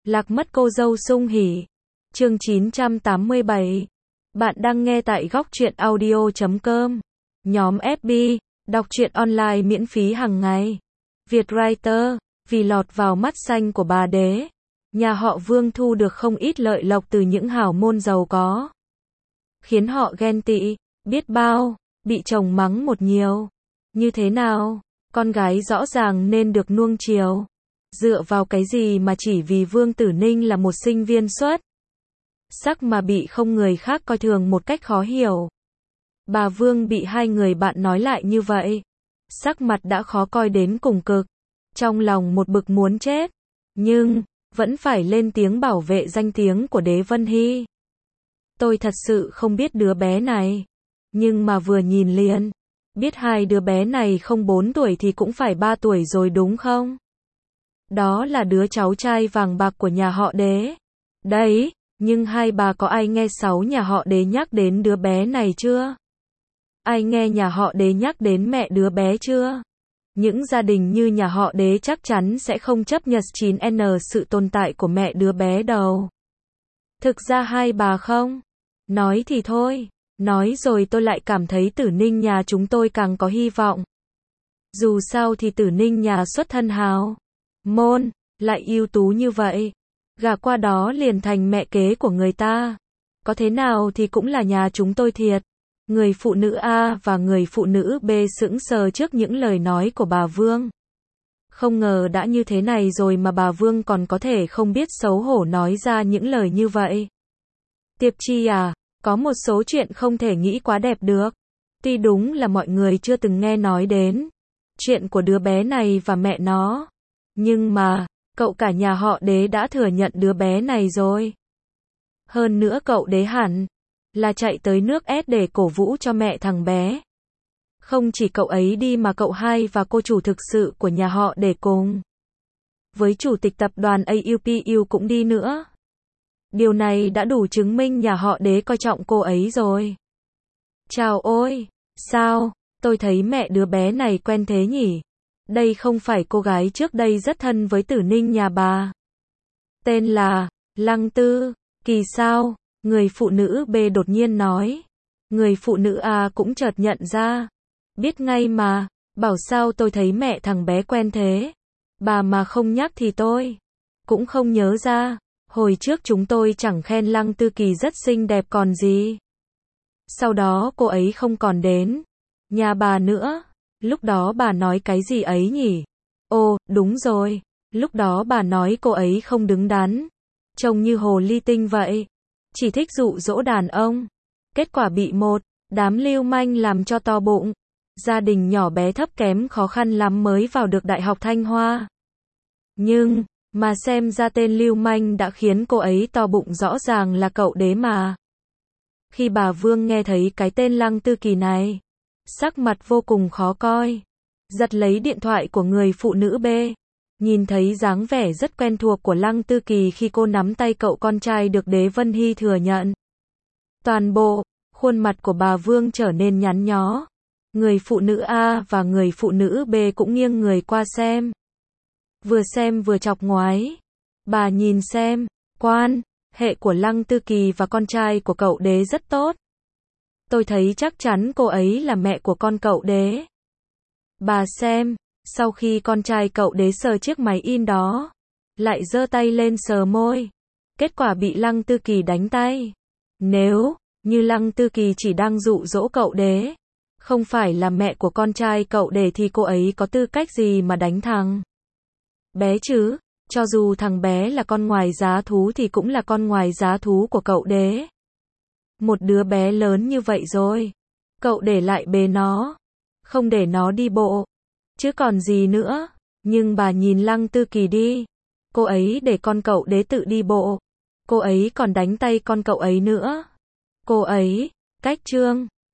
Lạc mất cô dâu sung hỉ. Chương 987. Bạn đang nghe tại góc truyện audio.com. Nhóm FB, đọc truyện online miễn phí hàng ngày. Vietwriter, vì lọt vào mắt xanh của bà đế, nhà họ Vương thu được không ít lợi lộc từ những hảo môn giàu có, khiến họ ghen tị, biết bao, bị chồng mắng một nhiều. Như thế nào? Con gái rõ ràng nên được nuông chiều. Dựa vào cái gì mà chỉ vì Vương Tử Ninh là một sinh viên xuất sắc mà bị không người khác coi thường một cách khó hiểu. Bà Vương bị hai người bạn nói lại như vậy, sắc mặt đã khó coi đến cùng cực, trong lòng một bực muốn chết, nhưng vẫn phải lên tiếng bảo vệ danh tiếng của Đế Vân Hy. Tôi thật sự không biết đứa bé này, nhưng mà vừa nhìn liền biết hai đứa bé này không 4 tuổi thì cũng phải 3 tuổi rồi đúng không? Đó là đứa cháu trai vàng bạc của nhà họ Đế. Đấy, nhưng hai bà có ai nghe sáu nhà họ Đế nhắc đến đứa bé này chưa? Ai nghe nhà họ Đế nhắc đến mẹ đứa bé chưa? Những gia đình như nhà họ Đế chắc chắn sẽ không chấp nhận 9N sự tồn tại của mẹ đứa bé đâu. Thực ra hai bà không nói thì thôi, nói rồi tôi lại cảm thấy Tử Ninh nhà chúng tôi càng có hy vọng. Dù sao thì Tử Ninh nhà xuất thân hào môn, lại ưu tú như vậy, gả qua đó liền thành mẹ kế của người ta. Có thế nào thì cũng là nhà chúng tôi thiệt. Người phụ nữ A và người phụ nữ B sững sờ trước những lời nói của bà Vương. Không ngờ đã như thế này rồi mà bà Vương còn có thể không biết xấu hổ nói ra những lời như vậy. Tiệp Chi à, có một số chuyện không thể nghĩ quá đẹp được. Tuy đúng là mọi người chưa từng nghe nói đến chuyện của đứa bé này và mẹ nó, nhưng mà cậu cả nhà họ Đế đã thừa nhận đứa bé này rồi. Hơn nữa cậu Đế hẳn là chạy tới nước S để cổ vũ cho mẹ thằng bé. Không chỉ cậu ấy đi mà cậu hai và cô chủ thực sự của nhà họ Đế cùng với chủ tịch tập đoàn AUPU cũng đi nữa. Điều này đã đủ chứng minh nhà họ Đế coi trọng cô ấy rồi. Chào ôi, sao, tôi thấy mẹ đứa bé này quen thế nhỉ? Đây không phải cô gái trước đây rất thân với Tử Ninh nhà bà. Tên là Lăng Tư Kỳ sao? Người phụ nữ B đột nhiên nói. Người phụ nữ A cũng chợt nhận ra. Biết ngay mà, bảo sao tôi thấy mẹ thằng bé quen thế. Bà mà không nhắc thì tôi cũng không nhớ ra. Hồi trước chúng tôi chẳng khen Lăng Tư Kỳ rất xinh đẹp còn gì. Sau đó cô ấy không còn đến nhà bà nữa. Lúc đó bà nói cái gì ấy nhỉ? Ồ, đúng rồi. Lúc đó bà nói cô ấy không đứng đắn, trông như hồ ly tinh vậy, chỉ thích dụ dỗ đàn ông. Kết quả bị một đám lưu manh làm cho to bụng. Gia đình nhỏ bé thấp kém khó khăn lắm mới vào được Đại học Thanh Hoa. Nhưng mà xem ra tên lưu manh đã khiến cô ấy to bụng rõ ràng là cậu Đế mà. Khi bà Vương nghe thấy cái tên Lăng Tư Kỳ này, sắc mặt vô cùng khó coi, giật lấy điện thoại của người phụ nữ B. Nhìn thấy dáng vẻ rất quen thuộc của Lăng Tư Kỳ khi cô nắm tay cậu con trai được Đế Vân Hy thừa nhận. Toàn bộ khuôn mặt của bà Vương trở nên nhăn nhó. Người phụ nữ A và người phụ nữ B cũng nghiêng người qua xem vừa chọc ngoái. Bà nhìn xem, quan hệ của Lăng Tư Kỳ và con trai của cậu Đế rất tốt. Tôi thấy chắc chắn cô ấy là mẹ của con cậu Đế. Bà xem, sau khi con trai cậu Đế sờ chiếc máy in đó, lại giơ tay lên sờ môi. Kết quả bị Lăng Tư Kỳ đánh tay. Nếu như Lăng Tư Kỳ chỉ đang dụ dỗ cậu Đế, không phải là mẹ của con trai cậu Đế thì cô ấy có tư cách gì mà đánh thằng bé chứ? Cho dù thằng bé là con ngoài giá thú thì cũng là con ngoài giá thú của cậu Đế. Một đứa bé lớn như vậy rồi, cậu để lại bế nó, không để nó đi bộ, chứ còn gì nữa. Nhưng bà nhìn Lăng Tư Kỳ đi, cô ấy để con cậu Đế tự đi bộ, cô ấy còn đánh tay con cậu ấy nữa. Cô ấy cách trương